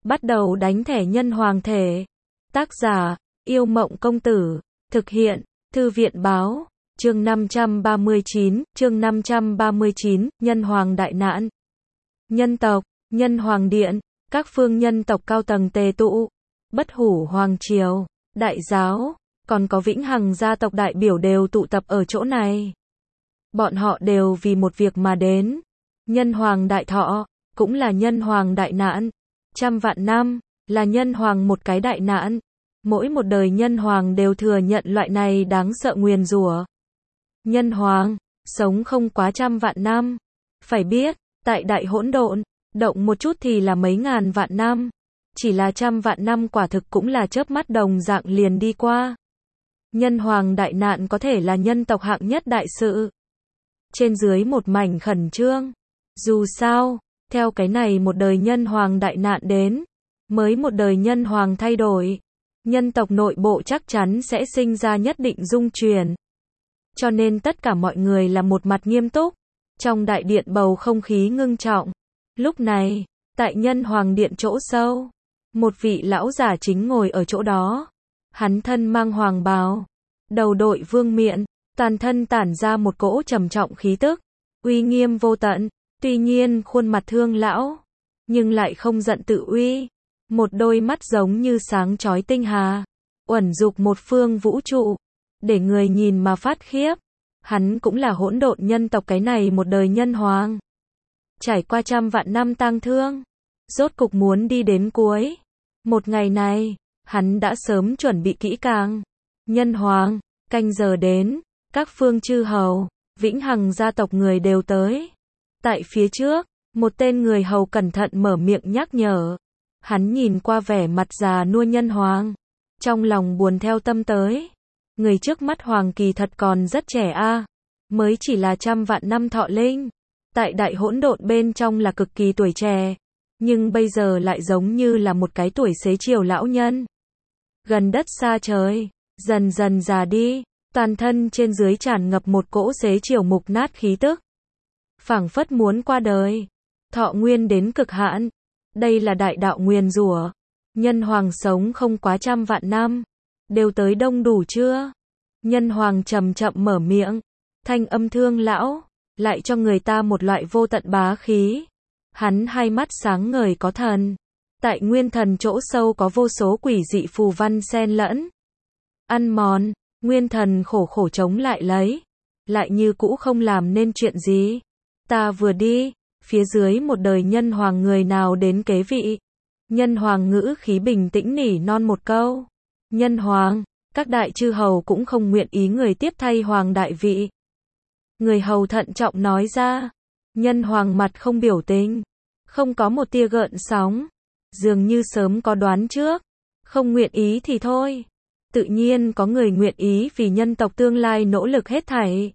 Bắt đầu đánh thẻ nhân hoàng thể. Tác giả, Yêu Mộng Công Tử. Thực hiện, Thư viện Báo. Chương 539, Nhân Hoàng đại nạn. Nhân tộc, Nhân Hoàng Điện, các phương nhân tộc cao tầng tề tụ. Bất Hủ Hoàng Triều, Đại Giáo, còn có Vĩnh Hằng gia tộc đại biểu đều tụ tập ở chỗ này. Bọn họ đều vì một việc mà đến. Nhân Hoàng đại thọ, cũng là Nhân Hoàng đại nạn. 100 vạn năm, là Nhân Hoàng một cái đại nạn. Mỗi một đời Nhân Hoàng đều thừa nhận loại này đáng sợ nguyền rủa. Nhân Hoàng, sống không quá 100 vạn năm. Phải biết, tại đại hỗn độn, động một chút thì là mấy ngàn vạn năm. Chỉ là 100 vạn năm quả thực cũng là chớp mắt đồng dạng liền đi qua. Nhân Hoàng đại nạn có thể là nhân tộc hạng nhất đại sự. Trên dưới một mảnh khẩn trương. Dù sao, theo cái này một đời Nhân Hoàng đại nạn đến, mới một đời Nhân Hoàng thay đổi, nhân tộc nội bộ chắc chắn sẽ sinh ra nhất định dung chuyển. Cho nên tất cả mọi người là một mặt nghiêm túc. Trong đại điện bầu không khí ngưng trọng. Lúc này, tại Nhân Hoàng điện chỗ sâu, một vị lão giả chính ngồi ở chỗ đó. Hắn thân mang hoàng bào, đầu đội vương miện, toàn thân tản ra một cỗ trầm trọng khí tức, uy nghiêm vô tận. Tuy nhiên khuôn mặt thương lão, nhưng lại không giận tự uy. Một đôi mắt giống như sáng chói tinh hà, uẩn dục một phương vũ trụ, để người nhìn mà phát khiếp. Hắn cũng là hỗn độn nhân tộc cái này một đời Nhân Hoàng. Trải qua 100 vạn năm tang thương, rốt cục muốn đi đến cuối. Một ngày này, hắn đã sớm chuẩn bị kỹ càng. Nhân Hoàng, canh giờ đến, các phương chư hầu, Vĩnh Hằng gia tộc người đều tới. Tại phía trước, một tên người hầu cẩn thận mở miệng nhắc nhở. Hắn nhìn qua vẻ mặt già nua Nhân Hoàng, trong lòng buồn theo tâm tới. Người trước mắt Hoàng kỳ thật còn rất trẻ a, mới chỉ là 100 vạn năm thọ linh. Tại đại hỗn độn bên trong là cực kỳ tuổi trẻ, nhưng bây giờ lại giống như là một cái tuổi xế chiều lão nhân. Gần đất xa trời, dần dần già đi, toàn thân trên dưới tràn ngập một cỗ xế chiều mục nát khí tức. Phảng phất muốn qua đời, thọ nguyên đến cực hạn. Đây là đại đạo nguyền rủa. Nhân Hoàng sống không quá 100 vạn năm, đều tới đông đủ chưa? Nhân Hoàng chậm chậm mở miệng, thanh âm thương lão, lại cho người ta một loại vô tận bá khí. Hắn hai mắt sáng ngời có thần. Tại nguyên thần chỗ sâu có vô số quỷ dị phù văn xen lẫn. Ăn mòn, nguyên thần khổ khổ chống lại lấy. Lại như cũ không làm nên chuyện gì. Ta vừa đi, phía dưới một đời Nhân Hoàng người nào đến kế vị. Nhân Hoàng ngữ khí bình tĩnh nỉ non một câu. Nhân Hoàng, các đại chư hầu cũng không nguyện ý người tiếp thay Hoàng đại vị. Người hầu thận trọng nói ra. Nhân Hoàng mặt không biểu tình, không có một tia gợn sóng, dường như sớm có đoán trước. Không nguyện ý thì thôi, tự nhiên có người nguyện ý vì nhân tộc tương lai nỗ lực hết thảy.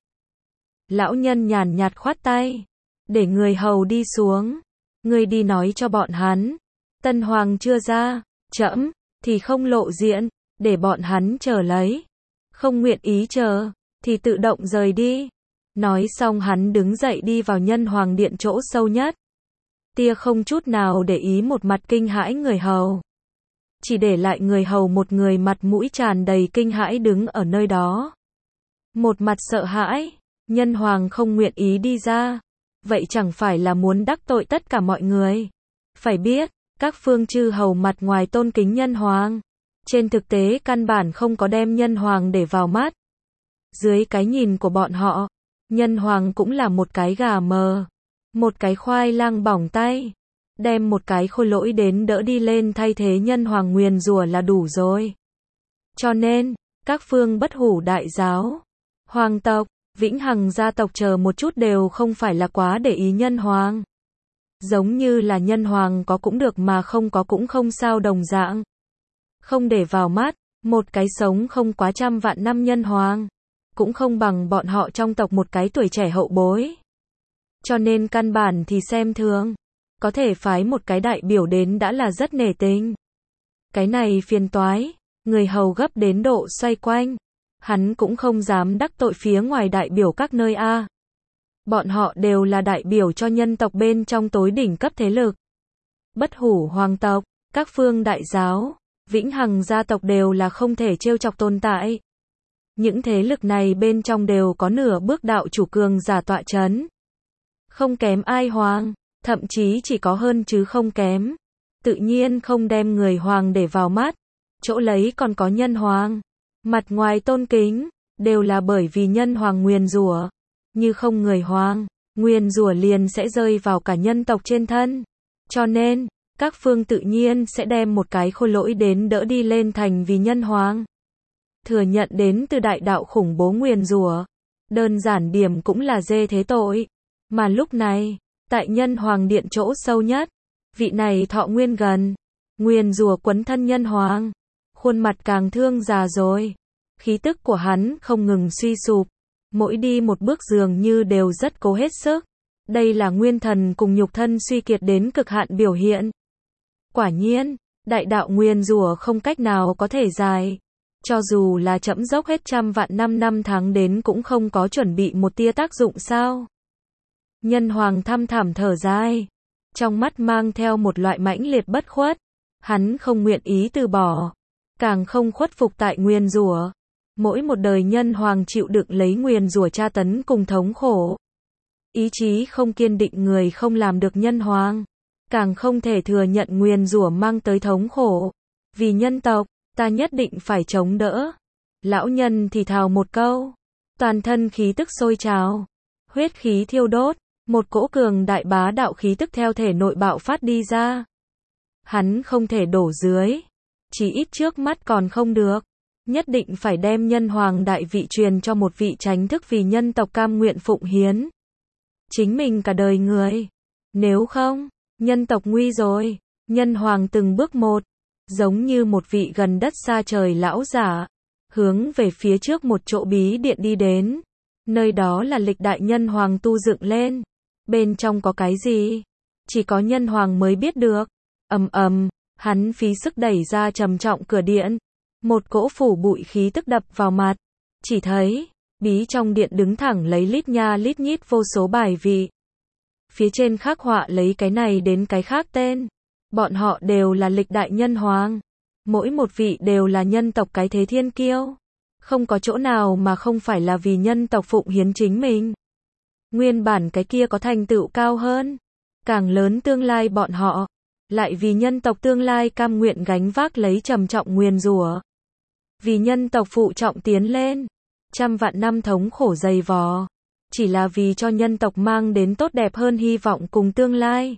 Lão nhân nhàn nhạt khoát tay, để người hầu đi xuống. Ngươi đi nói cho bọn hắn, Tân Hoàng chưa ra, trẫm thì không lộ diện, để bọn hắn chờ lấy. Không nguyện ý chờ, thì tự động rời đi. Nói xong hắn đứng dậy đi vào Nhân Hoàng điện chỗ sâu nhất. Tia không chút nào để ý một mặt kinh hãi người hầu. Chỉ để lại người hầu một người mặt mũi tràn đầy kinh hãi đứng ở nơi đó. Một mặt sợ hãi, Nhân Hoàng không nguyện ý đi ra. Vậy chẳng phải là muốn đắc tội tất cả mọi người. Phải biết, các phương chư hầu mặt ngoài tôn kính Nhân Hoàng, trên thực tế căn bản không có đem Nhân Hoàng để vào mắt. Dưới cái nhìn của bọn họ, Nhân Hoàng cũng là một cái gà mờ, một cái khoai lang bỏng tay. Đem một cái khôi lỗi đến đỡ đi lên thay thế Nhân Hoàng nguyền rủa là đủ rồi. Cho nên, các phương Bất Hủ đại giáo, Hoàng tộc, Vĩnh Hằng gia tộc chờ một chút đều không phải là quá để ý Nhân Hoàng. Giống như là Nhân Hoàng có cũng được mà không có cũng không sao đồng dạng. Không để vào mắt, một cái sống không quá 100 vạn năm Nhân Hoàng, cũng không bằng bọn họ trong tộc một cái tuổi trẻ hậu bối. Cho nên căn bản thì xem thường. Có thể phái một cái đại biểu đến đã là rất nể tình. Cái này phiền toái, người hầu gấp đến độ xoay quanh. Hắn cũng không dám đắc tội phía ngoài đại biểu các nơi a. Bọn họ đều là đại biểu cho nhân tộc bên trong tối đỉnh cấp thế lực. Bất Hủ hoàng tộc, các phương đại giáo, vĩnh hằng gia tộc đều là không thể trêu chọc tồn tại. Những thế lực này bên trong đều có nửa bước đạo chủ cường giả tọa chấn. Không kém ai hoàng, thậm chí chỉ có hơn chứ không kém. Tự nhiên không đem người hoàng để vào mắt, chỗ lấy còn có nhân hoàng. Mặt ngoài tôn kính, đều là bởi vì nhân hoàng nguyền rủa. Như không người hoàng, nguyền rủa liền sẽ rơi vào cả nhân tộc trên thân. Cho nên, các phương tự nhiên sẽ đem một cái khôi lỗi đến đỡ đi lên thành vì nhân hoàng. Thừa nhận đến từ đại đạo khủng bố nguyền rủa. Đơn giản điểm cũng là dê thế tội. Mà lúc này, tại nhân hoàng điện chỗ sâu nhất, vị này thọ nguyên gần, nguyền rủa quấn thân nhân hoàng. Khuôn mặt càng thương già rồi. Khí tức của hắn không ngừng suy sụp. Mỗi đi một bước dường như đều rất cố hết sức. Đây là nguyên thần cùng nhục thân suy kiệt đến cực hạn biểu hiện. Quả nhiên, đại đạo nguyền rủa không cách nào có thể dài. Cho dù là chẫm dốc hết trăm vạn năm tháng đến cũng không có chuẩn bị một tia tác dụng sao. Nhân hoàng thăm thẳm thở dài. Trong mắt mang theo một loại mãnh liệt bất khuất. Hắn không nguyện ý từ bỏ. Càng không khuất phục tại nguyền rủa. Mỗi một đời nhân hoàng chịu đựng lấy nguyền rủa tra tấn cùng thống khổ. Ý chí không kiên định người không làm được nhân hoàng. Càng không thể thừa nhận nguyền rủa mang tới thống khổ. Vì nhân tộc, ta nhất định phải chống đỡ. Lão nhân thì thào một câu. Toàn thân khí tức sôi trào. Huyết khí thiêu đốt. Một cỗ cường đại bá đạo khí tức theo thể nội bạo phát đi ra. Hắn không thể đổ dưới. Chỉ ít trước mắt còn không được. Nhất định phải đem nhân hoàng đại vị truyền cho một vị tránh thức vì nhân tộc cam nguyện phụng hiến. Chính mình cả đời người. Nếu không, nhân tộc nguy rồi. Nhân hoàng từng bước một. Giống như một vị gần đất xa trời lão giả. Hướng về phía trước một chỗ bí điện đi đến. Nơi đó là lịch đại nhân hoàng tu dựng lên. Bên trong có cái gì? Chỉ có nhân hoàng mới biết được. Ầm ầm, hắn phí sức đẩy ra trầm trọng cửa điện. Một cỗ phủ bụi khí tức đập vào mặt. Chỉ thấy, bí trong điện đứng thẳng lấy lít nha lít nhít vô số bài vị. Phía trên khắc họa lấy cái này đến cái khác tên. Bọn họ đều là lịch đại nhân hoàng. Mỗi một vị đều là nhân tộc cái thế thiên kiêu. Không có chỗ nào mà không phải là vì nhân tộc phụng hiến chính mình. Nguyên bản cái kia có thành tựu cao hơn. Càng lớn tương lai bọn họ. Lại vì nhân tộc tương lai cam nguyện gánh vác lấy trầm trọng nguyền rủa. Vì nhân tộc phụ trọng tiến lên. Trăm vạn năm thống khổ dày vò. Chỉ là vì cho nhân tộc mang đến tốt đẹp hơn hy vọng cùng tương lai.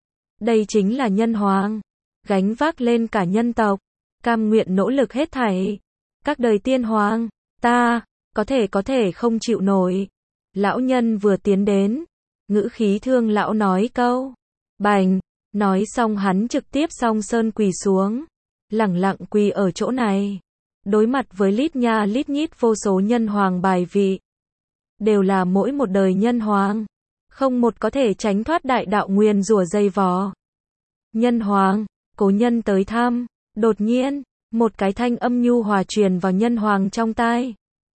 Đây chính là nhân hoàng. Gánh vác lên cả nhân tộc. Cam nguyện nỗ lực hết thảy. Các đời tiên hoàng. Ta, có thể không chịu nổi. Lão nhân vừa tiến đến. Ngữ khí thương lão nói câu. Bành. Nói xong hắn trực tiếp song sơn quỳ xuống. Lẳng lặng quỳ ở chỗ này. Đối mặt với lít nha lít nhít vô số nhân hoàng bài vị. Đều là mỗi một đời nhân hoàng. Không một có thể tránh thoát đại đạo nguyền rủa dây vò. Nhân hoàng, cố nhân tới thăm. Đột nhiên, một cái thanh âm nhu hòa truyền vào nhân hoàng trong tai.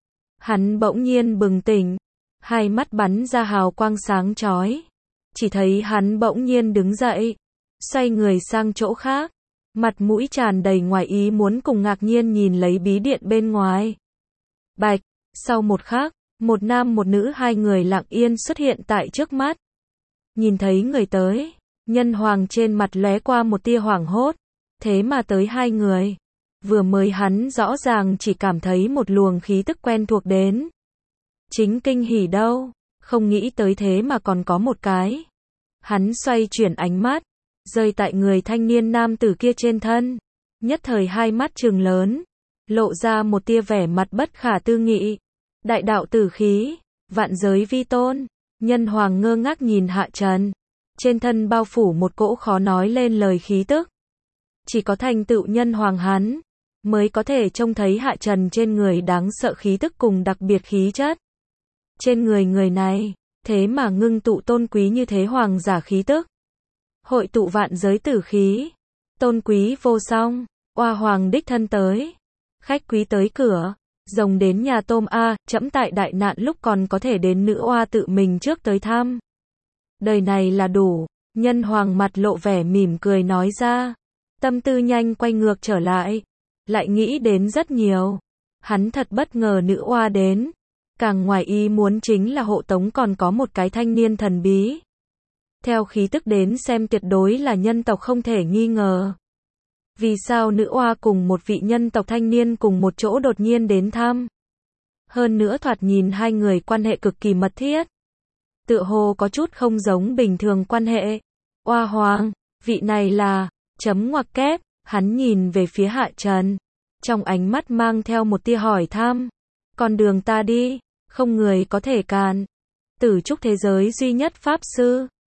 Hắn bỗng nhiên bừng tỉnh. Hai mắt bắn ra hào quang sáng chói. Chỉ thấy hắn bỗng nhiên đứng dậy. Xoay người sang chỗ khác. Mặt mũi tràn đầy ngoài ý muốn cùng ngạc nhiên nhìn lấy bí điện bên ngoài. Bạch, sau một khắc, một nam một nữ hai người lặng yên xuất hiện tại trước mắt. Nhìn thấy người tới, nhân hoàng trên mặt lóe qua một tia hoảng hốt. Thế mà tới hai người. Vừa mới hắn rõ ràng chỉ cảm thấy một luồng khí tức quen thuộc đến. Chính kinh hỉ đâu, không nghĩ tới thế mà còn có một cái. Hắn xoay chuyển ánh mắt, rơi tại người thanh niên nam tử kia trên thân. Nhất thời hai mắt trừng lớn, lộ ra một tia vẻ mặt bất khả tư nghị. Đại đạo tử khí, vạn giới vi tôn. Nhân hoàng ngơ ngác nhìn Hạ Trần. Trên thân bao phủ một cỗ khó nói lên lời khí tức. Chỉ có thành tựu nhân hoàng hắn mới có thể trông thấy Hạ Trần trên người đáng sợ khí tức cùng đặc biệt khí chất. Trên người người này, thế mà ngưng tụ tôn quý như thế hoàng giả khí tức. Hội tụ vạn giới tử khí. Tôn quý vô song, oa hoàng đích thân tới. Khách quý tới cửa, rồng đến nhà tôm a, trẫm tại đại nạn lúc còn có thể đến nữ oa tự mình trước tới thăm. Đời này là đủ, nhân hoàng mặt lộ vẻ mỉm cười nói ra. Tâm tư nhanh quay ngược trở lại nghĩ đến rất nhiều. Hắn thật bất ngờ nữ oa đến. Càng ngoài ý muốn chính là hộ tống còn có một cái thanh niên thần bí. Theo khí tức đến xem tuyệt đối là nhân tộc không thể nghi ngờ. Vì sao nữ oa cùng một vị nhân tộc thanh niên cùng một chỗ đột nhiên đến thăm? Hơn nữa thoạt nhìn hai người quan hệ cực kỳ mật thiết. Tựa hồ có chút không giống bình thường quan hệ. Oa hoàng, vị này là, chấm ngoặc kép, hắn nhìn về phía Hạ Trần. Trong ánh mắt mang theo một tia hỏi thăm. Con đường ta đi, không người có thể cản. Tử trúc thế giới duy nhất pháp sư.